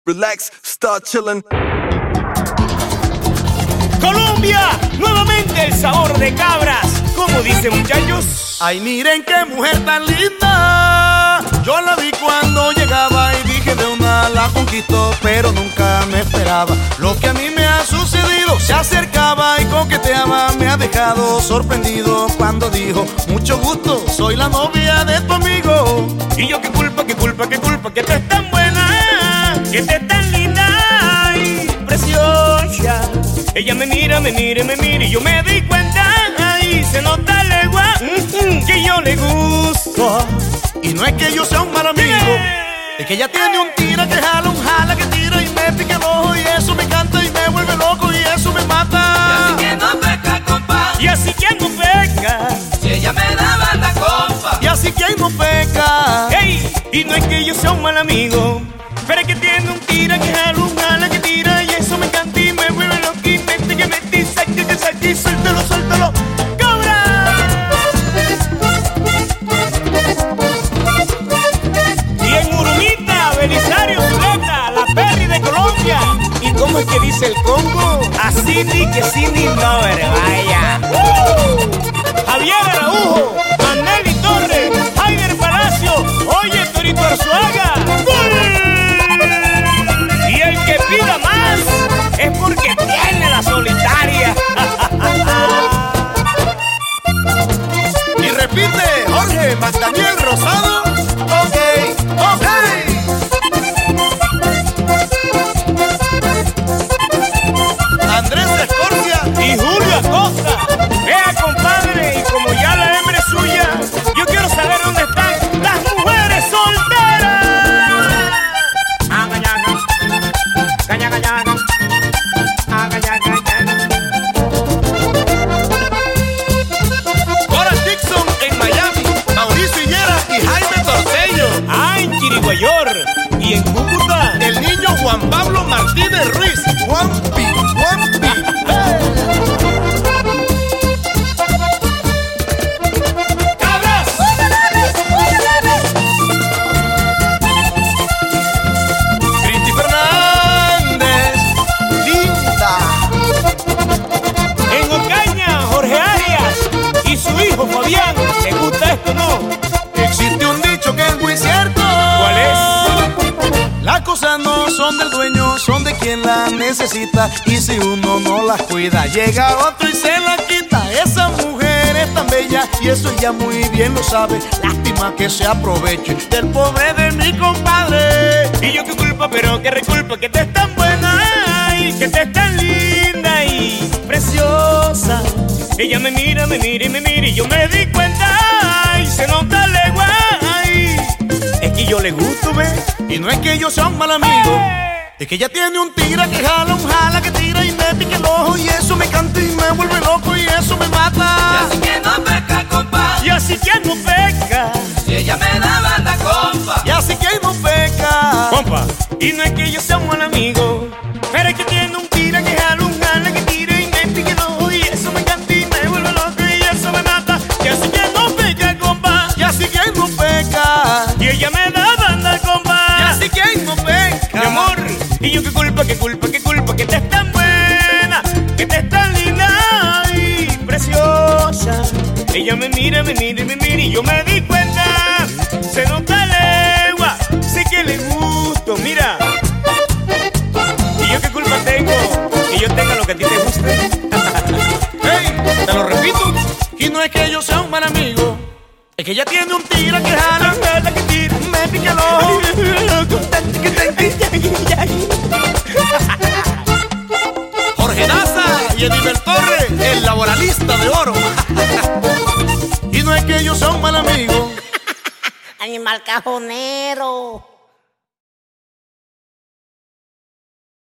Relax, start chillin'. Colombia, nuevamente el sabor de cabras. ¿Cómo dicen, muchachos? Ay, miren qué mujer tan linda. Yo la vi cuando llegaba y dije de una la conquistó, pero nunca me esperaba lo que a mí me ha sucedido. Se acercaba y coqueteaba, me ha dejado sorprendido cuando dijo: mucho gusto, soy la novia de tu amigo. Y yo, qué culpa, que tú es tan buena, que te es tan linda y preciosa. Ella me mira y yo me di cuenta, y se nota legua que yo le gusto. Y no es que yo sea un mal amigo, es que ella tiene un tira que jala, un jala que tira y me pica el ojo, y eso me encanta y me vuelve loco y eso me mata. Y así que no peca, compa. Y así que no peca. Si ella me daba la compa. Y así que no peca. Hey, y no es que yo sea un mal amigo, pero es que tiene un tira que jala, un jala que tira y eso me encanta y me vuelve loco y me pica, me dice que suéltalo, suéltalo. Belisario, Zuleta, la Perry de Colombia. ¿Y cómo es que dice el Congo? Así ni que sí ni no, vaya. Javier Araujo, Maneli Torres, Haider Palacio, oye Torito Arzuaga. Y el que pida más es porque tiene la solitaria. Y repite, Jorge Magdaniel Rosado. Ok. Andrés Escorcia y Julio Acosta. Vea, compadre, y como ya la hembra es suya, yo quiero saber dónde están las mujeres solteras. Cora Dixon en Miami, Mauricio Higuera y Jaime Torcello. En Chiriguayor y en Cúcuta, el niño Juan Pablo Martínez Ruiz, Juanpi. ¡Cabras! Cristi Fernández, linda. En Ocaña, Jorge Arias y su hijo Fabián. ¿Te gusta esto o no? Existe un dicho que es muy cierto. ¿Cuál es? Las cosas no son del dueño, son de quien las necesita. Y si uno no las cuida, llega otro y se la quita. Esa mujer es tan bella y eso ella muy bien lo sabe. Lástima que se aproveche del pobre de mi compadre. Y yo qué culpa, pero qué reculpa, que te es tan buena y que te es tan linda y preciosa. Ella me mira y yo me di cuenta y se nota legua. Es que yo le gusto, ve. Y no es que yo sea un mal amigo, es que ella tiene un tira que jala, un jala que tira y me pica el ojo, y eso me canta y me vuelve loco y eso me mata. Y así que no peca, compa. Y así que no peca. Si ella me daba la compa. Y así que no peca. Compa, y no es que yo sea un mal amigo, pero es que tiene un tira que jala, un jala que tira y me pica el ojo, y eso me canta y me vuelve loco y eso me mata. Y así que no peca, compa. Y así que no peca. Y ella me da banda, compa. Y así que no peca. Mi amor, y yo qué culpa, que te es tan buena, que te es tan linda y preciosa. Ella me mira y yo me di cuenta, se nota legua, sé que le gusto, mira. Y yo qué culpa tengo, que yo tenga lo que a ti te guste. Hey, te lo repito, y no es que yo sea un mal amigo, es que ella tiene un tira que jala, que tira, me pica el ojo. Jorge Daza y Edibel Torres, el laboralista de oro. Y no es que yo sea un mal amigo, Animal cajonero.